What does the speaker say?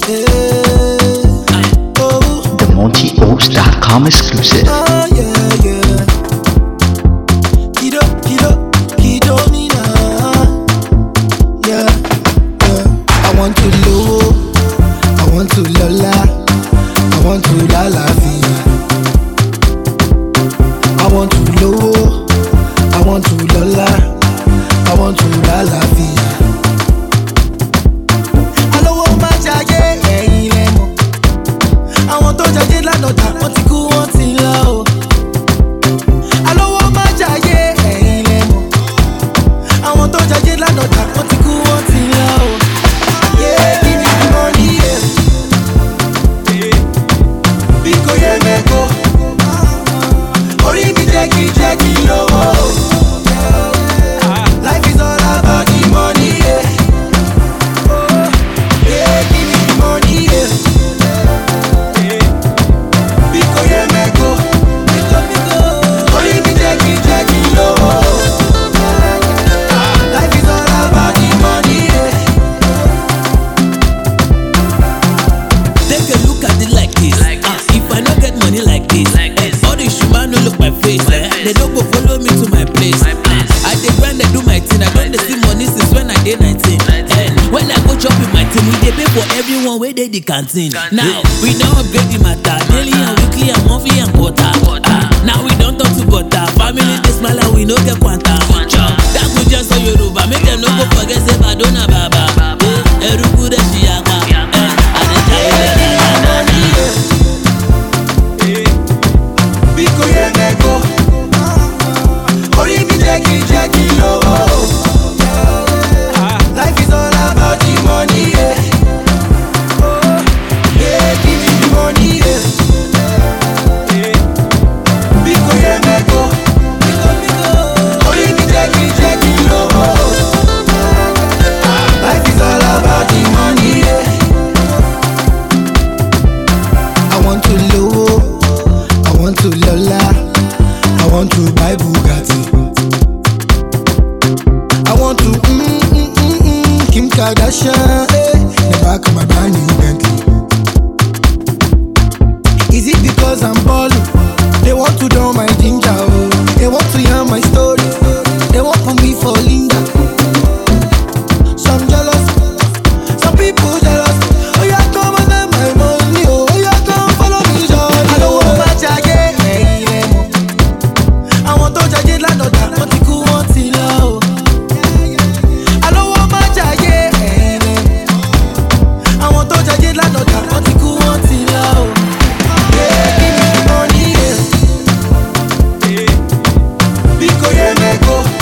The MontyOats.com exclusive. I want to low, I want to lola, I want to la la vie. I want to low, I want to lola, I want to la la vie. Alowo ma jaye ẹ̀yin lẹ mọ̀. Àwọn tó jayé lánàá wọ́n ti kú wọ́n ti lọ o. Alowo ma jaye ẹ̀yin lẹ mọ̀. Àwọn tó jayé lánàá wọ́n ti kú wọ́n ti lọ o. Yeah, give me the money, yeah. Biko ye meko. Ori mi jẹ́kí lówó. Life is all about the money, yeah. Yeah, give me the money, yeah. Biko ye meko. Ori mi jẹ́kí lówó. Life is all about the money, yeah. Take a look at it like this. If I no get money like this, all the shuma no look my face. They no go follow me to my place. I dey grind, dey do my thing. I don dey see money since when I dey 19. When I go chop with my team, we dey pay for everyone wey dey the canteen. Now we don upgrade the matter, daily and weekly and monthly and quarter. Now we don talk to butter. Family dey smile and we no get kwanta. That go just so Yoruba, make them no go forget say Badona Baba. Eruku dey shiyaka. Biko ye meko. Ori mi jẹ́kí lówó. Life is all about the money, yeah. Yeah, give me the money, yeah. Biko ye meko. Ori mi jẹ́kí lówó. Life is all about the money, yeah. I want to low, I want to lola, I want to buy Bugatti. I want to Kim Kardashian, in the back of my brand new Bentley. Is it because I'm ballin'? They want to know my ginger, oh. They want to hear my story. They want put me for Linda. Some jealous, some people jealous. Oh yeah, come and get my money, oh yeah, come follow me, John. I don't want my jacket, ẹ̀yin lẹ mọ̀. Àwọn tó jayé lánàá wọ́n ti kú wọ́n ti lọ o. Alowo ma jaye ẹ̀yin lẹ mọ̀. Àwọn tó jayé lánàá wọ́n ti kú wọ́n ti lọ o. Yeah, give me the money, yeah. Biko ye meko.